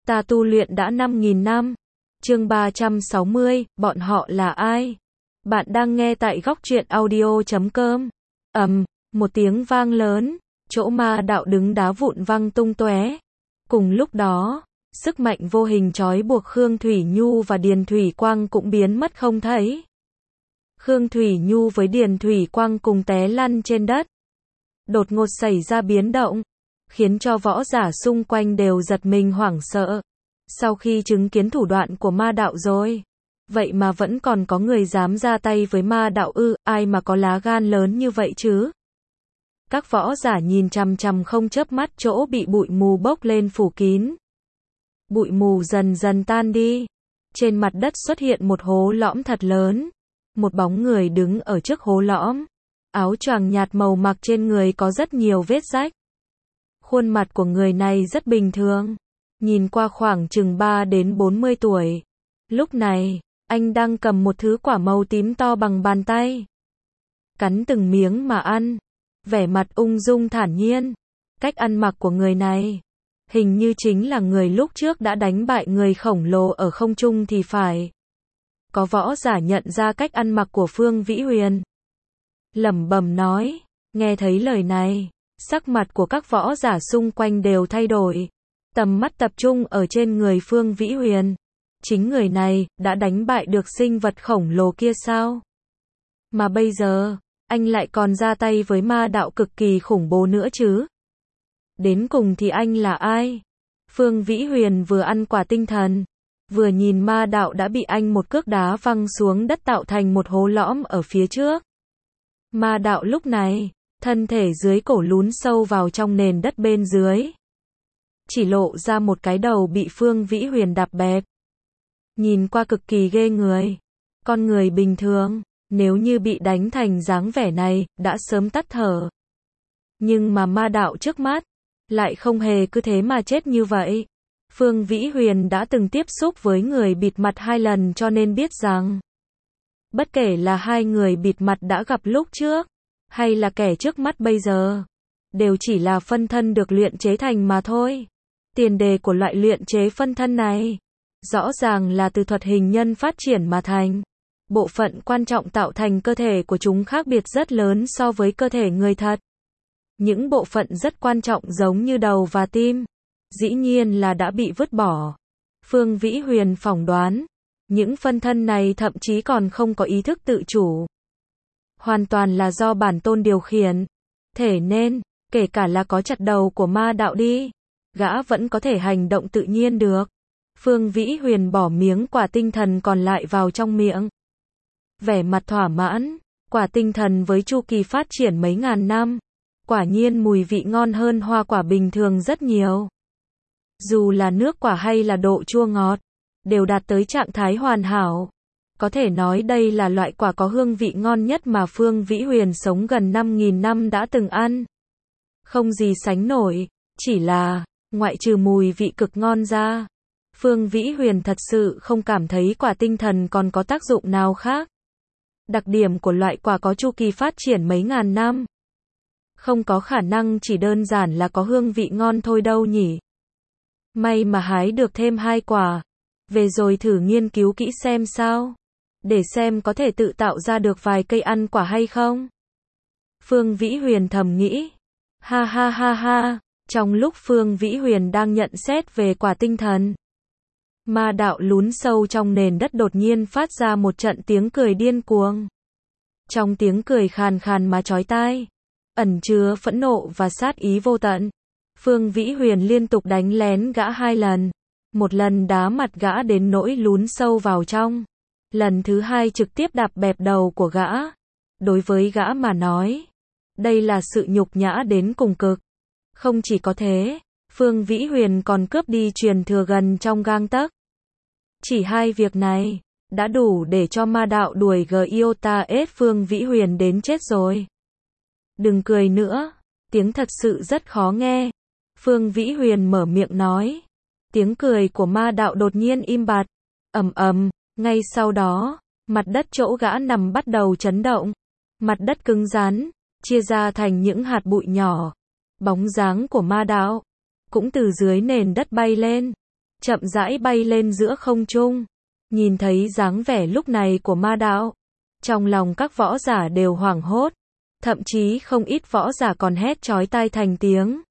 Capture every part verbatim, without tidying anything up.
Ta tu luyện đã năm nghìn năm. Chương ba trăm sáu mươi, bọn họ là ai? Bạn đang nghe tại góc truyện audio chấm com. Ầm, một tiếng vang lớn, chỗ ma đạo đứng đá vụn văng tung tóe. Cùng lúc đó, sức mạnh vô hình trói buộc Khương Thủy Nhu và Điền Thủy Quang cũng biến mất không thấy. Khương Thủy Nhu với Điền Thủy Quang cùng té lăn trên đất. Đột ngột xảy ra biến động, khiến cho võ giả xung quanh đều giật mình hoảng sợ. Sau khi chứng kiến thủ đoạn của ma đạo rồi, vậy mà vẫn còn có người dám ra tay với ma đạo ư, ai mà có lá gan lớn như vậy chứ? Các võ giả nhìn chằm chằm không chớp mắt chỗ bị bụi mù bốc lên phủ kín. Bụi mù dần dần tan đi. Trên mặt đất xuất hiện một hố lõm thật lớn. Một bóng người đứng ở trước hố lõm. Áo choàng nhạt màu mặc trên người có rất nhiều vết rách. Khuôn mặt của người này rất bình thường. Nhìn qua khoảng chừng ba đến bốn mươi tuổi. Lúc này, anh đang cầm một thứ quả màu tím to bằng bàn tay. Cắn từng miếng mà ăn. Vẻ mặt ung dung thản nhiên. Cách ăn mặc của người này, hình như chính là người lúc trước đã đánh bại người khổng lồ ở không trung thì phải. Có võ giả nhận ra cách ăn mặc của Phương Vĩ Huyền. Lẩm bẩm nói, nghe thấy lời này, sắc mặt của các võ giả xung quanh đều thay đổi. Tầm mắt tập trung ở trên người Phương Vĩ Huyền. Chính người này đã đánh bại được sinh vật khổng lồ kia sao? Mà bây giờ, anh lại còn ra tay với ma đạo cực kỳ khủng bố nữa chứ? Đến cùng thì anh là ai? Phương Vĩ Huyền vừa ăn quả tinh thần, vừa nhìn ma đạo đã bị anh một cước đá văng xuống đất tạo thành một hố lõm ở phía trước. Ma đạo lúc này, thân thể dưới cổ lún sâu vào trong nền đất bên dưới. Chỉ lộ ra một cái đầu bị Phương Vĩ Huyền đạp bẹp. Nhìn qua cực kỳ ghê người. Con người bình thường, nếu như bị đánh thành dáng vẻ này, đã sớm tắt thở. Nhưng mà ma đạo trước mắt, lại không hề cứ thế mà chết như vậy. Phương Vĩ Huyền đã từng tiếp xúc với người bịt mặt hai lần cho nên biết rằng, bất kể là hai người bịt mặt đã gặp lúc trước, hay là kẻ trước mắt bây giờ, đều chỉ là phân thân được luyện chế thành mà thôi. Tiền đề của loại luyện chế phân thân này, rõ ràng là từ thuật hình nhân phát triển mà thành. Bộ phận quan trọng tạo thành cơ thể của chúng khác biệt rất lớn so với cơ thể người thật. Những bộ phận rất quan trọng giống như đầu và tim, dĩ nhiên là đã bị vứt bỏ. Phương Vĩ Huyền phỏng đoán, những phân thân này thậm chí còn không có ý thức tự chủ. Hoàn toàn là do bản tôn điều khiển. Thế nên, kể cả là có chặt đầu của ma đạo đi, gã vẫn có thể hành động tự nhiên được. Phương Vĩ Huyền bỏ miếng quả tinh thần còn lại vào trong miệng. Vẻ mặt thỏa mãn, quả tinh thần với chu kỳ phát triển mấy ngàn năm. Quả nhiên mùi vị ngon hơn hoa quả bình thường rất nhiều. Dù là nước quả hay là độ chua ngọt, đều đạt tới trạng thái hoàn hảo. Có thể nói đây là loại quả có hương vị ngon nhất mà Phương Vĩ Huyền sống gần năm nghìn năm đã từng ăn. Không gì sánh nổi, chỉ là, ngoại trừ mùi vị cực ngon ra, Phương Vĩ Huyền thật sự không cảm thấy quả tinh thần còn có tác dụng nào khác. Đặc điểm của loại quả có chu kỳ phát triển mấy ngàn năm, không có khả năng chỉ đơn giản là có hương vị ngon thôi đâu nhỉ. May mà hái được thêm hai quả. Về rồi thử nghiên cứu kỹ xem sao. Để xem có thể tự tạo ra được vài cây ăn quả hay không. Phương Vĩ Huyền thầm nghĩ. Ha ha ha ha. Trong lúc Phương Vĩ Huyền đang nhận xét về quả tinh thần, ma đạo lún sâu trong nền đất đột nhiên phát ra một trận tiếng cười điên cuồng. Trong tiếng cười khàn khàn mà chói tai, ẩn chứa phẫn nộ và sát ý vô tận. Phương Vĩ Huyền liên tục đánh lén gã hai lần. Một lần đá mặt gã đến nỗi lún sâu vào trong. Lần thứ hai trực tiếp đạp bẹp đầu của gã. Đối với gã mà nói, đây là sự nhục nhã đến cùng cực. Không chỉ có thế, Phương Vĩ Huyền còn cướp đi truyền thừa gần trong gang tấc. Chỉ hai việc này, đã đủ để cho ma đạo đuổi Giota ép Phương Vĩ Huyền đến chết rồi. Đừng cười nữa, tiếng thật sự rất khó nghe. Phương Vĩ Huyền mở miệng nói. Tiếng cười của ma đạo đột nhiên im bặt. Ầm ầm, ngay sau đó, mặt đất chỗ gã nằm bắt đầu chấn động. Mặt đất cứng rắn, chia ra thành những hạt bụi nhỏ. Bóng dáng của ma đạo cũng từ dưới nền đất bay lên. chậm rãi bay lên giữa không trung. Nhìn thấy dáng vẻ lúc này của ma đạo, trong lòng các võ giả đều hoảng hốt, thậm chí không ít võ giả còn hét chói tai thành tiếng.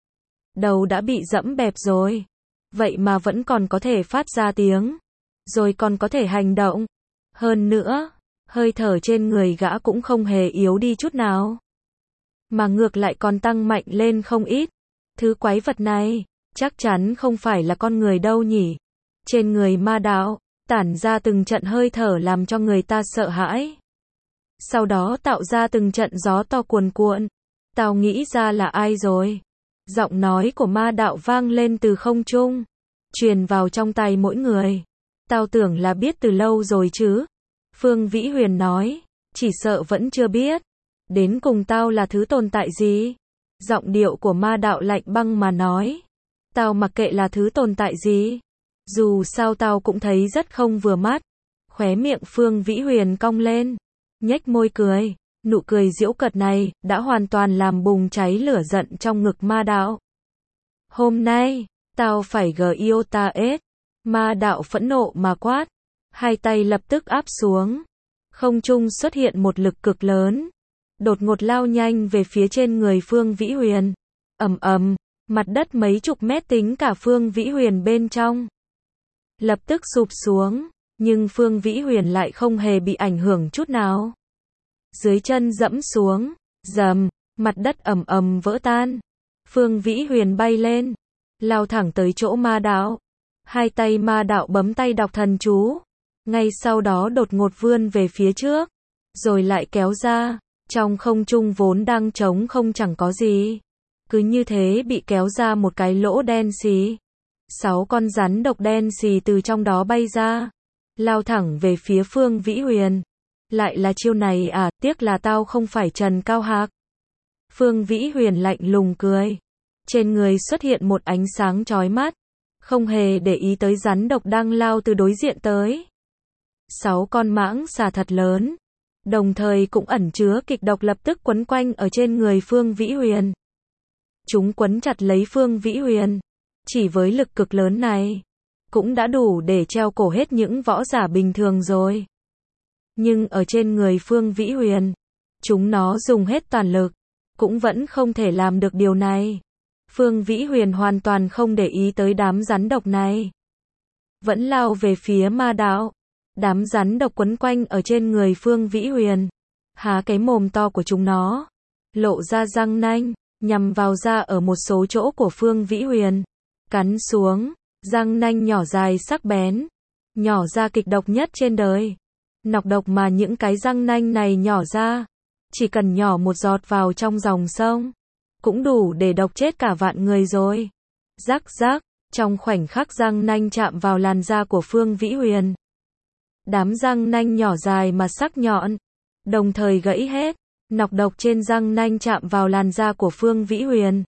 Đầu đã bị dẫm bẹp rồi, vậy mà vẫn còn có thể phát ra tiếng, rồi còn có thể hành động. Hơn nữa, hơi thở trên người gã cũng không hề yếu đi chút nào, mà ngược lại còn tăng mạnh lên không ít. Thứ quái vật này, chắc chắn không phải là con người đâu nhỉ. Trên người ma đạo, tản ra từng trận hơi thở làm cho người ta sợ hãi. Sau đó tạo ra từng trận gió to cuồn cuộn. Tao nghĩ ra là ai rồi. Giọng nói của ma đạo vang lên từ không trung, truyền vào trong tai mỗi người. Tao tưởng là biết từ lâu rồi chứ. Phương Vĩ Huyền nói, chỉ sợ vẫn chưa biết. Đến cùng tao là thứ tồn tại gì? Giọng điệu của ma đạo lạnh băng mà nói. Tao mặc kệ là thứ tồn tại gì. Dù sao tao cũng thấy rất không vừa mắt. Khóe miệng Phương Vĩ Huyền cong lên, nhếch môi cười. Nụ cười giễu cợt này đã hoàn toàn làm bùng cháy lửa giận trong ngực ma đạo. Hôm nay, tao phải giota hết. Ma đạo phẫn nộ mà quát. Hai tay lập tức áp xuống. Không trung xuất hiện một lực cực lớn, đột ngột lao nhanh về phía trên người Phương Vĩ Huyền. Ầm ầm, mặt đất mấy chục mét tính cả Phương Vĩ Huyền bên trong lập tức sụp xuống, nhưng Phương Vĩ Huyền lại không hề bị ảnh hưởng chút nào. Dưới chân dẫm xuống, rầm, mặt đất ầm ầm vỡ tan. Phương Vĩ Huyền bay lên, lao thẳng tới chỗ ma đạo. Hai tay ma đạo bấm tay đọc thần chú, ngay sau đó đột ngột vươn về phía trước, rồi lại kéo ra. Trong không trung vốn đang trống không chẳng có gì, cứ như thế bị kéo ra một cái lỗ đen xì. Sáu con rắn độc đen xì từ trong đó bay ra, lao thẳng về phía Phương Vĩ Huyền. Lại là chiêu này à, tiếc là tao không phải Trần Cao Hạc. Phương Vĩ Huyền lạnh lùng cười. Trên người xuất hiện một ánh sáng chói mắt, không hề để ý tới rắn độc đang lao từ đối diện tới. Sáu con mãng xà thật lớn, đồng thời cũng ẩn chứa kịch độc lập tức quấn quanh ở trên người Phương Vĩ Huyền. Chúng quấn chặt lấy Phương Vĩ Huyền. Chỉ với lực cực lớn này, cũng đã đủ để treo cổ hết những võ giả bình thường rồi. Nhưng ở trên người Phương Vĩ Huyền, chúng nó dùng hết toàn lực, cũng vẫn không thể làm được điều này. Phương Vĩ Huyền hoàn toàn không để ý tới đám rắn độc này, vẫn lao về phía ma đạo. Đám rắn độc quấn quanh ở trên người Phương Vĩ Huyền, há cái mồm to của chúng nó, lộ ra răng nanh, nhằm vào da ở một số chỗ của Phương Vĩ Huyền, cắn xuống. Răng nanh nhỏ dài sắc bén, nhỏ ra kịch độc nhất trên đời. Nọc độc mà những cái răng nanh này nhỏ ra, chỉ cần nhỏ một giọt vào trong dòng sông, cũng đủ để độc chết cả vạn người rồi. Rắc rắc, trong khoảnh khắc răng nanh chạm vào làn da của Phương Vĩ Huyền, đám răng nanh nhỏ dài mà sắc nhọn, đồng thời gãy hết. Nọc độc trên răng nanh chạm vào làn da của Phương Vĩ Huyền.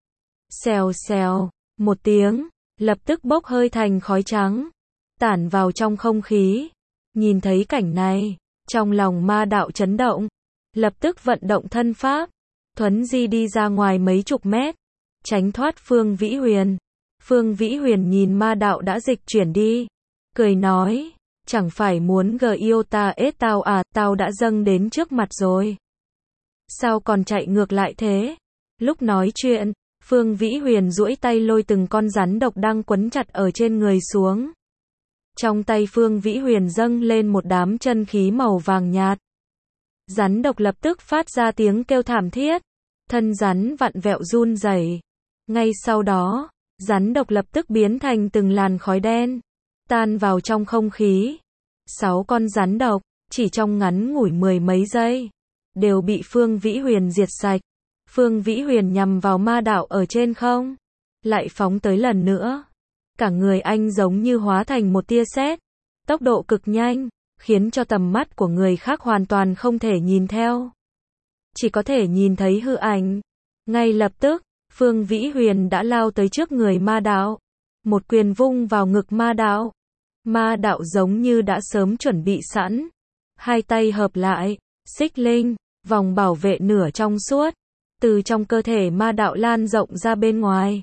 Xèo xèo, một tiếng, lập tức bốc hơi thành khói trắng, tản vào trong không khí. Nhìn thấy cảnh này, trong lòng ma đạo chấn động, lập tức vận động thân pháp, thuấn di đi ra ngoài mấy chục mét, tránh thoát Phương Vĩ Huyền. Phương Vĩ Huyền nhìn ma đạo đã dịch chuyển đi, cười nói, chẳng phải muốn giota ết tao à, tao đã dâng đến trước mặt rồi. Sao còn chạy ngược lại thế? Lúc nói chuyện, Phương Vĩ Huyền duỗi tay lôi từng con rắn độc đang quấn chặt ở trên người xuống. Trong tay Phương Vĩ Huyền dâng lên một đám chân khí màu vàng nhạt. Rắn độc lập tức phát ra tiếng kêu thảm thiết, thân rắn vặn vẹo run rẩy. Ngay sau đó, rắn độc lập tức biến thành từng làn khói đen, tan vào trong không khí. Sáu con rắn độc, chỉ trong ngắn ngủi mười mấy giây, đều bị Phương Vĩ Huyền diệt sạch. Phương Vĩ Huyền nhằm vào ma đạo ở trên không, lại phóng tới lần nữa. Cả người anh giống như hóa thành một tia sét, tốc độ cực nhanh, khiến cho tầm mắt của người khác hoàn toàn không thể nhìn theo. Chỉ có thể nhìn thấy hư ảnh. Ngay lập tức, Phương Vĩ Huyền đã lao tới trước người ma đạo, một quyền vung vào ngực ma đạo. Ma đạo giống như đã sớm chuẩn bị sẵn, hai tay hợp lại, xích linh, vòng bảo vệ nửa trong suốt, từ trong cơ thể ma đạo lan rộng ra bên ngoài.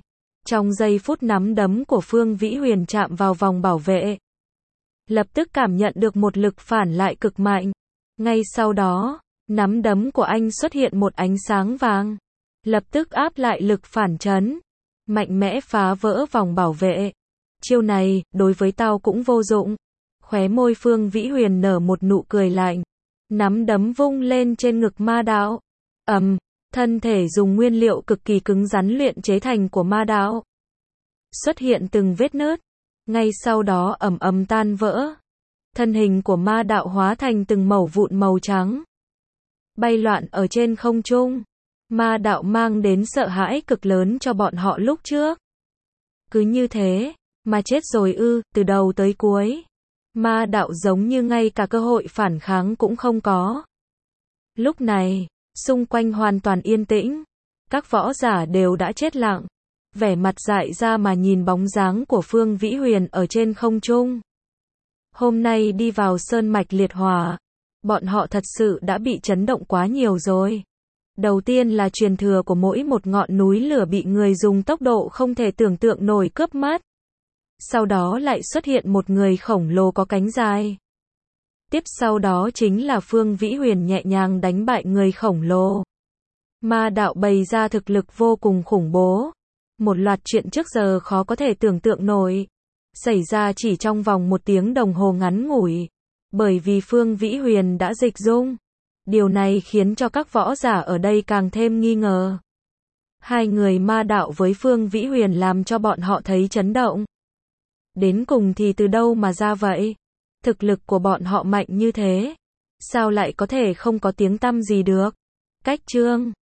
Trong giây phút nắm đấm của Phương Vĩ Huyền chạm vào vòng bảo vệ, lập tức cảm nhận được một lực phản lại cực mạnh. Ngay sau đó, nắm đấm của anh xuất hiện một ánh sáng vàng, lập tức áp lại lực phản chấn, mạnh mẽ phá vỡ vòng bảo vệ. Chiêu này, đối với tao cũng vô dụng. Khóe môi Phương Vĩ Huyền nở một nụ cười lạnh, nắm đấm vung lên trên ngực Ma Đạo. Ầm, thân thể dùng nguyên liệu cực kỳ cứng rắn luyện chế thành của Ma Đạo xuất hiện từng vết nứt, ngay sau đó ầm ầm tan vỡ. Thân hình của Ma Đạo hóa thành từng mẩu vụn màu trắng, bay loạn ở trên không trung. Ma Đạo mang đến sợ hãi cực lớn cho bọn họ lúc trước. Cứ như thế, mà chết rồi ư, từ đầu tới cuối. Ma Đạo giống như ngay cả cơ hội phản kháng cũng không có. Lúc này, xung quanh hoàn toàn yên tĩnh. Các võ giả đều đã chết lặng, vẻ mặt dại ra mà nhìn bóng dáng của Phương Vĩ Huyền ở trên không trung. Hôm nay đi vào sơn mạch liệt hỏa, bọn họ thật sự đã bị chấn động quá nhiều rồi. Đầu tiên là truyền thừa của mỗi một ngọn núi lửa bị người dùng tốc độ không thể tưởng tượng nổi cướp mất. Sau đó lại xuất hiện một người khổng lồ có cánh dài. Tiếp sau đó chính là Phương Vĩ Huyền nhẹ nhàng đánh bại người khổng lồ. Ma Đạo bày ra thực lực vô cùng khủng bố. Một loạt chuyện trước giờ khó có thể tưởng tượng nổi xảy ra chỉ trong vòng một tiếng đồng hồ ngắn ngủi. Bởi vì Phương Vĩ Huyền đã dịch dung. Điều này khiến cho các võ giả ở đây càng thêm nghi ngờ. Hai người Ma Đạo với Phương Vĩ Huyền làm cho bọn họ thấy chấn động. Đến cùng thì từ đâu mà ra vậy? Thực lực của bọn họ mạnh như thế, sao lại có thể không có tiếng tăm gì được? Cách chương